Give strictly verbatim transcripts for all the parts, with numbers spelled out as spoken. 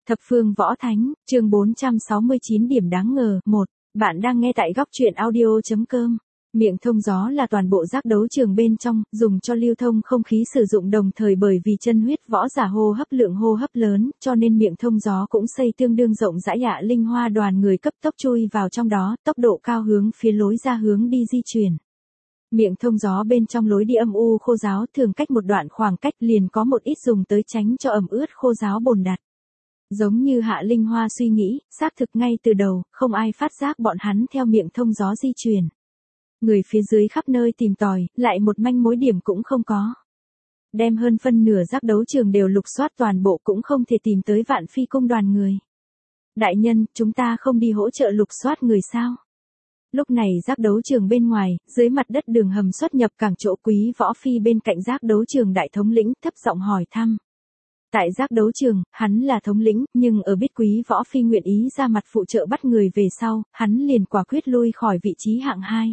Thập phương võ thánh, chương bốn trăm sáu mươi chín điểm đáng ngờ. một. Bạn đang nghe tại góc truyện audio.com. Miệng thông gió là toàn bộ giác đấu trường bên trong, dùng cho lưu thông không khí sử dụng đồng thời bởi vì chân huyết võ giả hô hấp lượng hô hấp lớn, cho nên miệng thông gió cũng xây tương đương rộng rãi. Hạ Linh Hoa đoàn người cấp tốc chui vào trong đó, tốc độ cao hướng phía lối ra hướng đi di chuyển. Miệng thông gió bên trong lối đi âm u khô ráo, thường cách một đoạn khoảng cách liền có một ít dùng tới tránh cho ẩm ướt khô ráo bồn đặt. Giống như Hạ Linh Hoa suy nghĩ, xác thực ngay từ đầu, không ai phát giác bọn hắn theo miệng thông gió di chuyển. Người phía dưới khắp nơi tìm tòi, lại một manh mối điểm cũng không có. Đem hơn phân nửa giác đấu trường đều lục soát toàn bộ cũng không thể tìm tới Vạn Phi cung đoàn người. Đại nhân, chúng ta không đi hỗ trợ lục soát người sao? Lúc này giác đấu trường bên ngoài, dưới mặt đất đường hầm xuất nhập cảng chỗ Quý Võ Phi bên cạnh giác đấu trường đại thống lĩnh thấp giọng hỏi thăm. Tại giác đấu trường, hắn là thống lĩnh, nhưng ở biết Quý Võ Phi nguyện ý ra mặt phụ trợ bắt người về sau, hắn liền quả quyết lui khỏi vị trí hạng hai.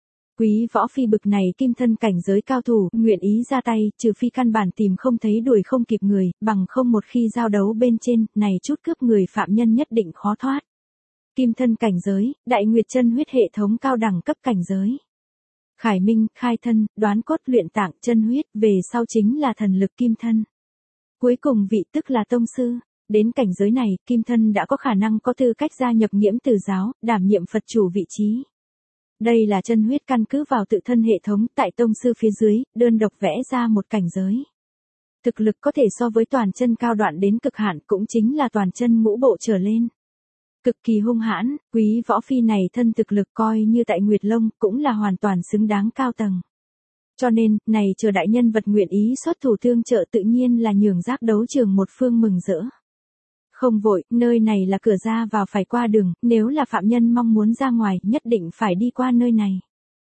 Quý Võ Phi bực này kim thân cảnh giới cao thủ, nguyện ý ra tay, trừ phi căn bản tìm không thấy đuổi không kịp người, bằng không một khi giao đấu bên trên, này chút cướp người phạm nhân nhất định khó thoát. Kim thân cảnh giới, đại nguyệt chân huyết hệ thống cao đẳng cấp cảnh giới. Khải minh, khai thân, đoán cốt luyện tạng, chân huyết, về sau chính là thần lực kim thân. Cuối cùng vị tức là tông sư. Đến cảnh giới này, kim thân đã có khả năng có tư cách gia nhập Nghiễm Tử giáo, đảm nhiệm Phật chủ vị trí. Đây là chân huyết căn cứ vào tự thân hệ thống tại tông sư phía dưới, đơn độc vẽ ra một cảnh giới. Thực lực có thể so với toàn chân cao đoạn đến cực hạn, cũng chính là toàn chân ngũ bộ trở lên. Cực kỳ hung hãn, Quý Võ Phi này thân thực lực coi như tại Nguyệt Long cũng là hoàn toàn xứng đáng cao tầng. Cho nên, này chờ đại nhân vật nguyện ý xuất thủ tương trợ tự nhiên là nhường giác đấu trường một phương mừng rỡ. Không vội, nơi này là cửa ra vào phải qua đường, nếu là phạm nhân mong muốn ra ngoài, nhất định phải đi qua nơi này.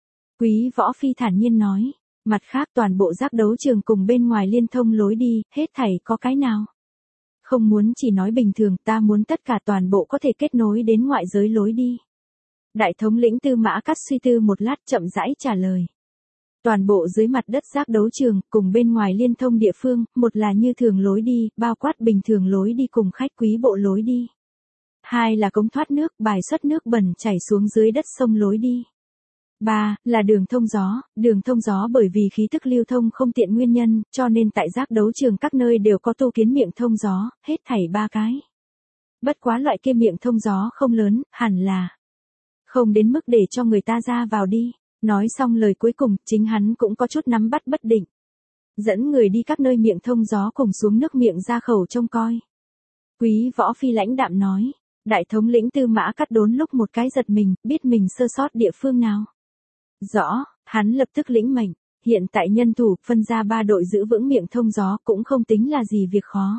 Quý Võ Phi thản nhiên nói, mặt khác toàn bộ giác đấu trường cùng bên ngoài liên thông lối đi, hết thảy có cái nào? Không muốn chỉ nói bình thường, ta muốn tất cả toàn bộ có thể kết nối đến ngoại giới lối đi. Đại thống lĩnh Tư Mã Cắt suy tư một lát chậm rãi trả lời. Toàn bộ dưới mặt đất giác đấu trường, cùng bên ngoài liên thông địa phương, một là như thường lối đi, bao quát bình thường lối đi cùng khách quý bộ lối đi. Hai là cống thoát nước, bài xuất nước bẩn chảy xuống dưới đất sông lối đi. Ba là đường thông gió, đường thông gió bởi vì khí tức lưu thông không tiện nguyên nhân, cho nên tại giác đấu trường các nơi đều có tu kiến miệng thông gió, hết thảy ba cái. Bất quá loại kia miệng thông gió không lớn, hẳn là không đến mức để cho người ta ra vào đi. Nói xong lời cuối cùng, chính hắn cũng có chút nắm bắt bất định. Dẫn người đi các nơi miệng thông gió cùng xuống nước miệng ra khẩu trông coi. Quý Võ Phi lãnh đạm nói, đại thống lĩnh Tư Mã Cắt đốn lúc một cái giật mình, biết mình sơ sót địa phương nào. Rõ, hắn lập tức lĩnh mệnh, hiện tại nhân thủ, phân ra ba đội giữ vững miệng thông gió cũng không tính là gì việc khó.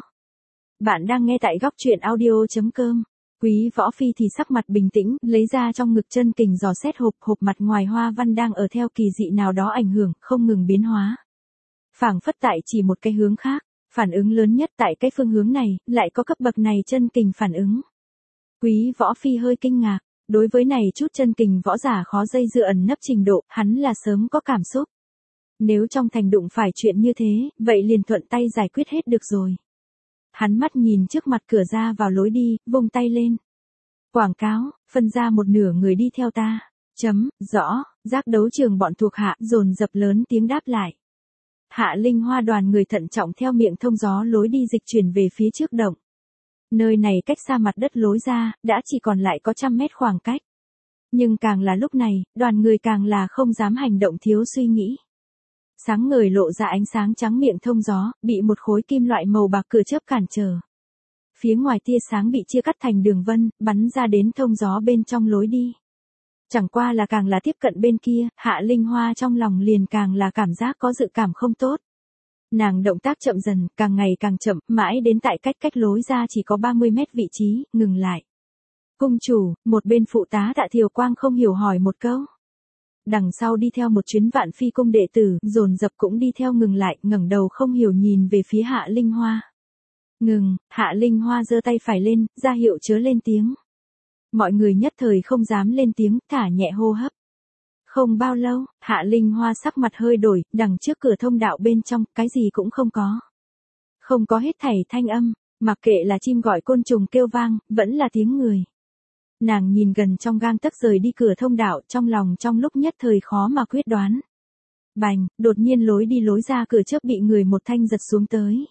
Bạn đang nghe tại góc truyện audio.com. Quý Võ Phi thì sắc mặt bình tĩnh, lấy ra trong ngực chân kình dò xét hộp, hộp mặt ngoài hoa văn đang ở theo kỳ dị nào đó ảnh hưởng, không ngừng biến hóa. Phảng phất tại chỉ một cái hướng khác, phản ứng lớn nhất tại cái phương hướng này, lại có cấp bậc này chân kình phản ứng. Quý Võ Phi hơi kinh ngạc, đối với này chút chân kình võ giả khó dây dưa ẩn nấp trình độ, hắn là sớm có cảm xúc. Nếu trong thành đụng phải chuyện như thế, vậy liền thuận tay giải quyết hết được rồi. Hắn mắt nhìn trước mặt cửa ra vào lối đi, vung tay lên. Quảng cáo, phân ra một nửa người đi theo ta. Chấm, rõ, giác đấu trường bọn thuộc hạ dồn dập lớn tiếng đáp lại. Hạ Linh Hoa đoàn người thận trọng theo miệng thông gió lối đi dịch chuyển về phía trước động. Nơi này cách xa mặt đất lối ra, đã chỉ còn lại có trăm mét khoảng cách. Nhưng càng là lúc này, đoàn người càng là không dám hành động thiếu suy nghĩ. Sáng ngời lộ ra ánh sáng trắng miệng thông gió, bị một khối kim loại màu bạc cửa chớp cản trở. Phía ngoài tia sáng bị chia cắt thành đường vân, bắn ra đến thông gió bên trong lối đi. Chẳng qua là càng là tiếp cận bên kia, Hạ Linh Hoa trong lòng liền càng là cảm giác có dự cảm không tốt. Nàng động tác chậm dần, càng ngày càng chậm, mãi đến tại cách cách lối ra chỉ có ba mươi mét vị trí, ngừng lại. Cung chủ, một bên phụ tá Tạ Thiều Quang không hiểu hỏi một câu. Đằng sau đi theo một chuyến Vạn Phi cung đệ tử, dồn dập cũng đi theo ngừng lại, ngẩng đầu không hiểu nhìn về phía Hạ Linh Hoa. Ngừng, Hạ Linh Hoa giơ tay phải lên, ra hiệu chớ lên tiếng. Mọi người nhất thời không dám lên tiếng, thả nhẹ hô hấp. Không bao lâu, Hạ Linh Hoa sắc mặt hơi đổi, đằng trước cửa thông đạo bên trong, cái gì cũng không có. Không có hết thảy thanh âm, Mặc kệ là chim gọi côn trùng kêu vang, vẫn là tiếng người. Nàng nhìn gần trong gang tấc rời đi cửa thông đạo, trong lòng trong lúc nhất thời khó mà quyết đoán. Bành, đột nhiên lối đi lối ra cửa trước bị người một thanh giật xuống tới.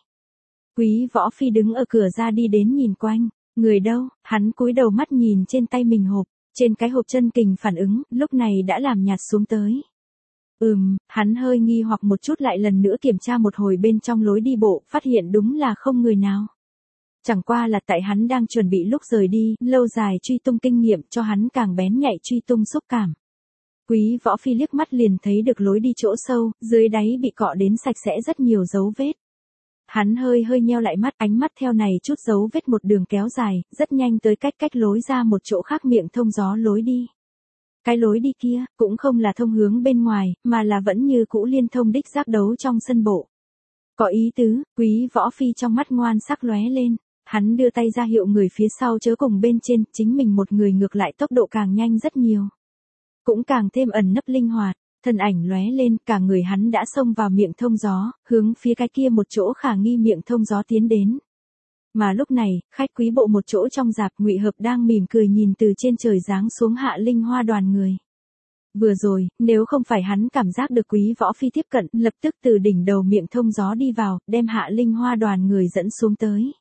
Quý Võ Phi đứng ở cửa ra đi đến nhìn quanh, người đâu, hắn cúi đầu mắt nhìn trên tay mình hộp, trên cái hộp chân kình phản ứng, lúc này đã làm nhạt xuống tới. Ừm, hắn hơi nghi hoặc một chút lại lần nữa kiểm tra một hồi bên trong lối đi bộ, phát hiện đúng là không người nào. Chẳng qua là tại hắn đang chuẩn bị lúc rời đi, lâu dài truy tung kinh nghiệm cho hắn càng bén nhạy truy tung xúc cảm. Quý Võ Phi liếc mắt liền thấy được lối đi chỗ sâu, dưới đáy bị cọ đến sạch sẽ rất nhiều dấu vết. Hắn hơi hơi nheo lại mắt, ánh mắt theo này chút dấu vết một đường kéo dài, rất nhanh tới cách cách lối ra một chỗ khác miệng thông gió lối đi. Cái lối đi kia, cũng không là thông hướng bên ngoài, mà là vẫn như cũ liên thông đích giác đấu trong sân bộ. Có ý tứ, Quý Võ Phi trong mắt ngoan sắc lóe lên, hắn đưa tay ra hiệu người phía sau chớ cùng bên trên, chính mình một người ngược lại tốc độ càng nhanh rất nhiều. Cũng càng thêm ẩn nấp linh hoạt, thân ảnh lóe lên, cả người hắn đã xông vào miệng thông gió, hướng phía cái kia một chỗ khả nghi miệng thông gió tiến đến. Mà lúc này, khách quý bộ một chỗ trong dạp, Ngụy Hợp đang mỉm cười nhìn từ trên trời giáng xuống Hạ Linh Hoa đoàn người. Vừa rồi, nếu không phải hắn cảm giác được Quý Võ Phi tiếp cận, lập tức từ đỉnh đầu miệng thông gió đi vào, đem Hạ Linh Hoa đoàn người dẫn xuống tới.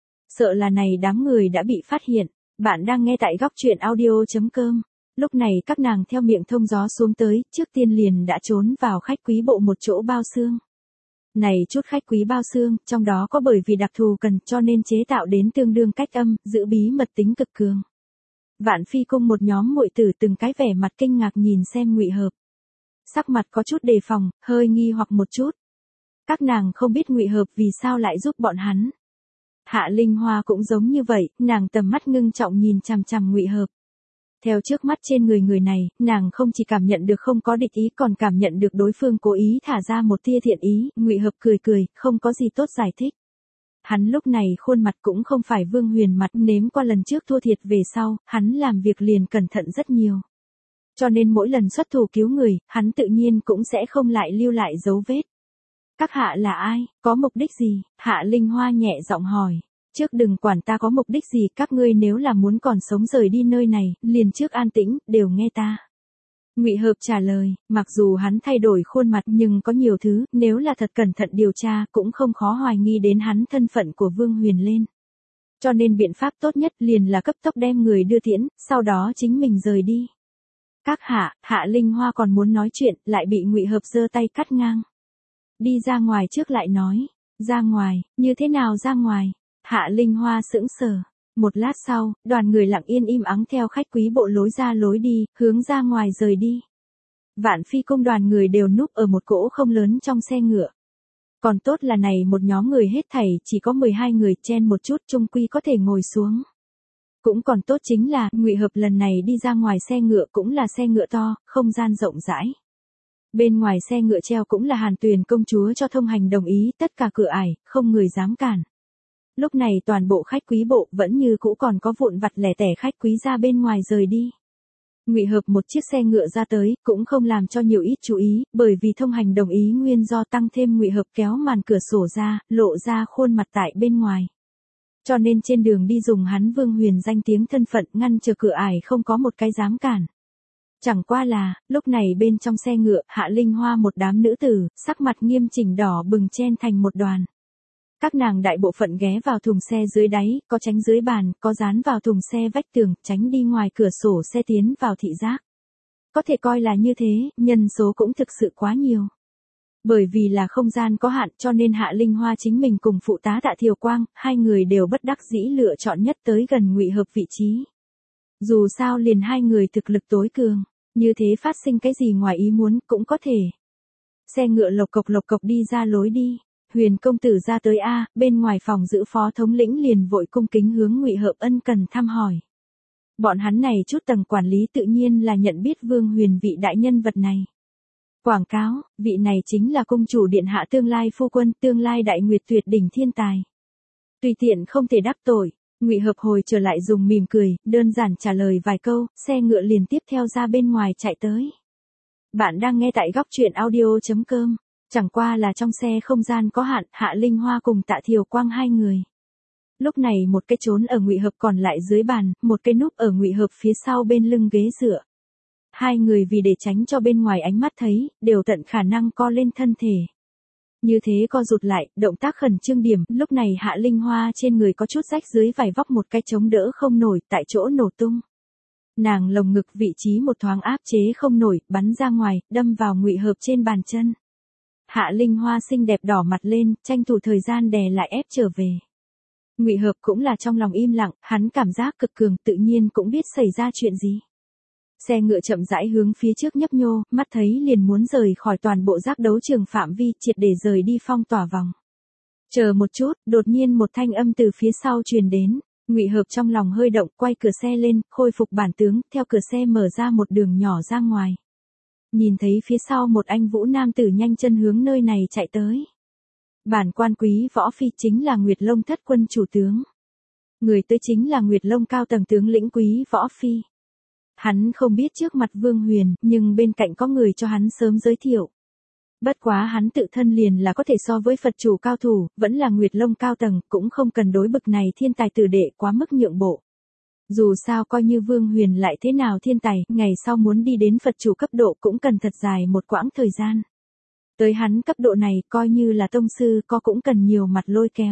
Sợ là này đám người đã bị phát hiện. Bạn đang nghe tại góc truyện audio chấm com. Lúc này các nàng theo miệng thông gió xuống tới, trước tiên liền đã trốn vào khách quý bộ một chỗ bao xương. Này chút khách quý bao xương, trong đó có bởi vì đặc thù cần cho nên chế tạo đến tương đương cách âm, giữ bí mật tính cực cường. Vạn Phi cung một nhóm muội tử từng cái vẻ mặt kinh ngạc nhìn xem Ngụy Hợp. Sắc mặt có chút đề phòng, hơi nghi hoặc một chút. Các nàng không biết Ngụy Hợp vì sao lại giúp bọn hắn. Hạ Linh Hoa cũng giống như vậy, nàng tầm mắt ngưng trọng nhìn chằm chằm Ngụy Hợp. Theo trước mắt trên người người này, nàng không chỉ cảm nhận được không có địch ý còn cảm nhận được đối phương cố ý thả ra một tia thiện ý, Ngụy Hợp cười cười, không có gì tốt giải thích. Hắn lúc này khuôn mặt cũng không phải Vương Huyền mặt, nếm qua lần trước thua thiệt về sau, hắn làm việc liền cẩn thận rất nhiều. Cho nên mỗi lần xuất thủ cứu người, hắn tự nhiên cũng sẽ không lại lưu lại dấu vết. Các hạ là ai, có mục đích gì? Hạ Linh Hoa nhẹ giọng hỏi. Trước đừng quản ta có mục đích gì, các ngươi nếu là muốn còn sống rời đi nơi này, liền trước an tĩnh, đều nghe ta. Ngụy Hợp trả lời, mặc dù hắn thay đổi khuôn mặt nhưng có nhiều thứ, nếu là thật cẩn thận điều tra cũng không khó hoài nghi đến hắn thân phận của Vương Huyền lên. Cho nên biện pháp tốt nhất liền là cấp tốc đem người đưa tiễn, sau đó chính mình rời đi. Các hạ, Hạ Linh Hoa còn muốn nói chuyện, lại bị Ngụy Hợp giơ tay cắt ngang. Đi ra ngoài trước lại nói, ra ngoài, như thế nào ra ngoài? Hạ Linh Hoa sững sờ. Một lát sau, đoàn người lặng yên im ắng theo khách quý bộ lối ra lối đi, hướng ra ngoài rời đi. Vạn Phi cung đoàn người đều núp ở một cỗ không lớn trong xe ngựa. Còn tốt là này một nhóm người hết thảy chỉ có mười hai người, chen một chút chung quy có thể ngồi xuống. Cũng còn tốt chính là, Ngụy Hợp lần này đi ra ngoài xe ngựa cũng là xe ngựa to, không gian rộng rãi. Bên ngoài xe ngựa treo cũng là Hàn Tuyền công chúa cho thông hành đồng ý, tất cả cửa ải, không người dám cản. Lúc này toàn bộ khách quý bộ vẫn như cũ còn có vụn vặt lẻ tẻ khách quý ra bên ngoài rời đi. Ngụy Hợp một chiếc xe ngựa ra tới, cũng không làm cho nhiều ít chú ý, bởi vì thông hành đồng ý nguyên do tăng thêm Ngụy Hợp kéo màn cửa sổ ra, lộ ra khuôn mặt tại bên ngoài. Cho nên trên đường đi dùng hắn Vương Huyền danh tiếng thân phận ngăn chờ cửa ải không có một cái dám cản. Chẳng qua là, lúc này bên trong xe ngựa, Hạ Linh Hoa một đám nữ tử, sắc mặt nghiêm chỉnh đỏ bừng chen thành một đoàn. Các nàng đại bộ phận ghé vào thùng xe dưới đáy, có tránh dưới bàn, có dán vào thùng xe vách tường, tránh đi ngoài cửa sổ xe tiến vào thị giác. Có thể coi là như thế, nhân số cũng thực sự quá nhiều. Bởi vì là không gian có hạn cho nên Hạ Linh Hoa chính mình cùng phụ tá Tạ Thiều Quang, hai người đều bất đắc dĩ lựa chọn nhất tới gần Ngụy Hợp vị trí. Dù sao liền hai người thực lực tối cường, như thế phát sinh cái gì ngoài ý muốn cũng có thể. Xe ngựa lộc cộc lộc cộc đi ra lối đi. Huyền công tử ra tới a, bên ngoài phòng giữ phó thống lĩnh liền vội cung kính hướng Ngụy Hợp ân cần thăm hỏi. Bọn hắn này chút tầng quản lý tự nhiên là nhận biết Vương Huyền vị đại nhân vật này. Quảng cáo, vị này chính là cung chủ điện hạ tương lai phu quân, tương lai đại nguyệt tuyệt đỉnh thiên tài. Tùy tiện không thể đắc tội, Ngụy Hợp hồi trở lại dùng mỉm cười, đơn giản trả lời vài câu, xe ngựa liền tiếp theo ra bên ngoài chạy tới. Bạn đang nghe tại góc truyện audio chấm com. Chẳng qua là trong xe không gian có hạn, Hạ Linh Hoa cùng Tạ Thiều Quang hai người. Lúc này một cái trốn ở Ngụy Hợp còn lại dưới bàn, một cái núp ở Ngụy Hợp phía sau bên lưng ghế dựa. Hai người vì để tránh cho bên ngoài ánh mắt thấy, đều tận khả năng co lên thân thể. Như thế co rụt lại, động tác khẩn trương điểm, lúc này Hạ Linh Hoa trên người có chút rách dưới vải vóc một cái chống đỡ không nổi, tại chỗ nổ tung. Nàng lồng ngực vị trí một thoáng áp chế không nổi, bắn ra ngoài, đâm vào Ngụy Hợp trên bàn chân. Hạ Linh Hoa xinh đẹp đỏ mặt lên, tranh thủ thời gian đè lại ép trở về. Ngụy Hợp cũng là trong lòng im lặng, hắn cảm giác cực cường, tự nhiên cũng biết xảy ra chuyện gì. Xe ngựa chậm rãi hướng phía trước nhấp nhô, mắt thấy liền muốn rời khỏi toàn bộ giác đấu trường phạm vi, triệt để rời đi phong tỏa vòng. Chờ một chút, đột nhiên một thanh âm từ phía sau truyền đến. Ngụy Hợp trong lòng hơi động, quay cửa xe lên, khôi phục bản tướng, theo cửa xe mở ra một đường nhỏ ra ngoài. Nhìn thấy phía sau một anh vũ nam tử nhanh chân hướng nơi này chạy tới. Bản quan Quý Võ Phi chính là Nguyệt Long thất quân chủ tướng. Người tới chính là Nguyệt Long cao tầng tướng lĩnh Quý Võ Phi. Hắn không biết trước mặt Vương Huyền, nhưng bên cạnh có người cho hắn sớm giới thiệu. Bất quá hắn tự thân liền là có thể so với Phật chủ cao thủ, vẫn là Nguyệt Long cao tầng, cũng không cần đối bực này thiên tài tử đệ quá mức nhượng bộ. Dù sao coi như Vương Huyền lại thế nào thiên tài, ngày sau muốn đi đến Phật chủ cấp độ cũng cần thật dài một quãng thời gian. Tới hắn cấp độ này coi như là tông sư có cũng cần nhiều mặt lôi kéo.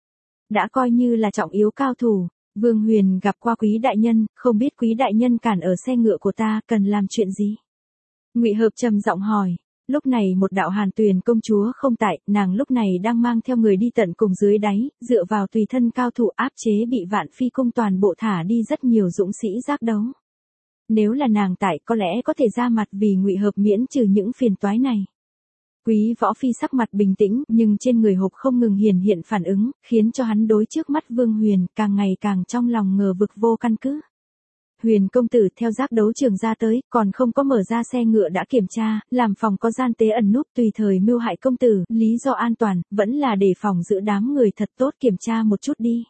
Đã coi như là trọng yếu cao thủ, Vương Huyền gặp qua Quý đại nhân, không biết Quý đại nhân cản ở xe ngựa của ta cần làm chuyện gì? Ngụy Hợp trầm giọng hỏi. Lúc này một đạo Hàn Tuyền công chúa không tại, nàng lúc này đang mang theo người đi tận cùng dưới đáy, dựa vào tùy thân cao thủ áp chế bị Vạn Phi cung toàn bộ thả đi rất nhiều dũng sĩ giác đấu. Nếu là nàng tại có lẽ có thể ra mặt vì Ngụy Hợp miễn trừ những phiền toái này. Quý Võ Phi sắc mặt bình tĩnh, nhưng trên người Hộp không ngừng hiển hiện phản ứng, khiến cho hắn đối trước mắt Vương Huyền càng ngày càng trong lòng ngờ vực vô căn cứ. Huyền công tử theo giác đấu trường ra tới, còn không có mở ra xe ngựa đã kiểm tra, làm phòng có gian tế ẩn núp tùy thời mưu hại công tử, lý do an toàn, vẫn là để phòng giữ đám người thật tốt kiểm tra một chút đi.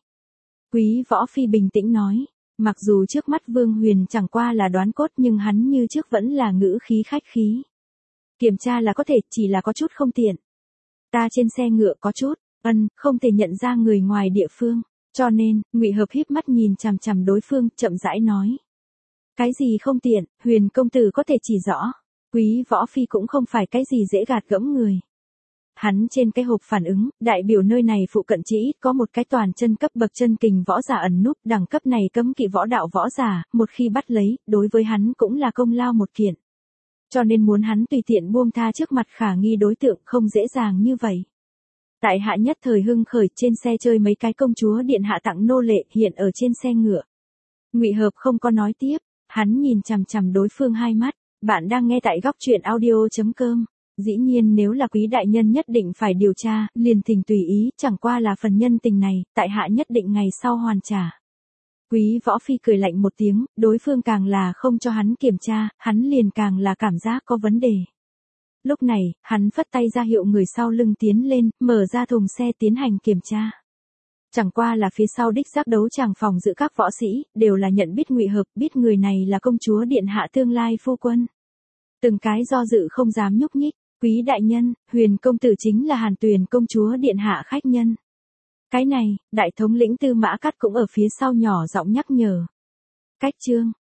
Quý Võ Phi bình tĩnh nói, mặc dù trước mắt Vương Huyền chẳng qua là đoán cốt nhưng hắn như trước vẫn là ngữ khí khách khí. Kiểm tra là có thể, chỉ là có chút không tiện. Ta trên xe ngựa có chút, ân, không thể nhận ra người ngoài địa phương. Cho nên, Ngụy Hợp híp mắt nhìn chằm chằm đối phương, chậm rãi nói. Cái gì không tiện, Huyền công tử có thể chỉ rõ. Quý Võ Phi cũng không phải cái gì dễ gạt gẫm người. Hắn trên cái hộp phản ứng, đại biểu nơi này phụ cận chỉ ít có một cái toàn chân cấp bậc chân kình võ giả ẩn núp, đẳng cấp này cấm kỵ võ đạo võ giả, một khi bắt lấy, đối với hắn cũng là công lao một kiện. Cho nên muốn hắn tùy tiện buông tha trước mặt khả nghi đối tượng không dễ dàng như vậy. Tại hạ nhất thời hưng khởi trên xe chơi mấy cái công chúa điện hạ tặng nô lệ hiện ở trên xe ngựa. Ngụy Hợp không có nói tiếp, hắn nhìn chằm chằm đối phương hai mắt, bạn đang nghe tại góc truyện audio chấm com. Dĩ nhiên nếu là Quý đại nhân nhất định phải điều tra, liền thỉnh tùy ý, chẳng qua là phần nhân tình này, tại hạ nhất định ngày sau hoàn trả. Quý Võ Phi cười lạnh một tiếng, đối phương càng là không cho hắn kiểm tra, hắn liền càng là cảm giác có vấn đề. Lúc này, hắn phất tay ra hiệu người sau lưng tiến lên, mở ra thùng xe tiến hành kiểm tra. Chẳng qua là phía sau đích giác đấu tràng phòng giữa các võ sĩ, đều là nhận biết Ngụy Hợp, biết người này là công chúa điện hạ tương lai phu quân. Từng cái do dự không dám nhúc nhích, Quý đại nhân, Huyền công tử chính là Hàn Tuyền công chúa điện hạ khách nhân. Cái này, đại thống lĩnh Tư Mã Cát cũng ở phía sau nhỏ giọng nhắc nhở. Cách chương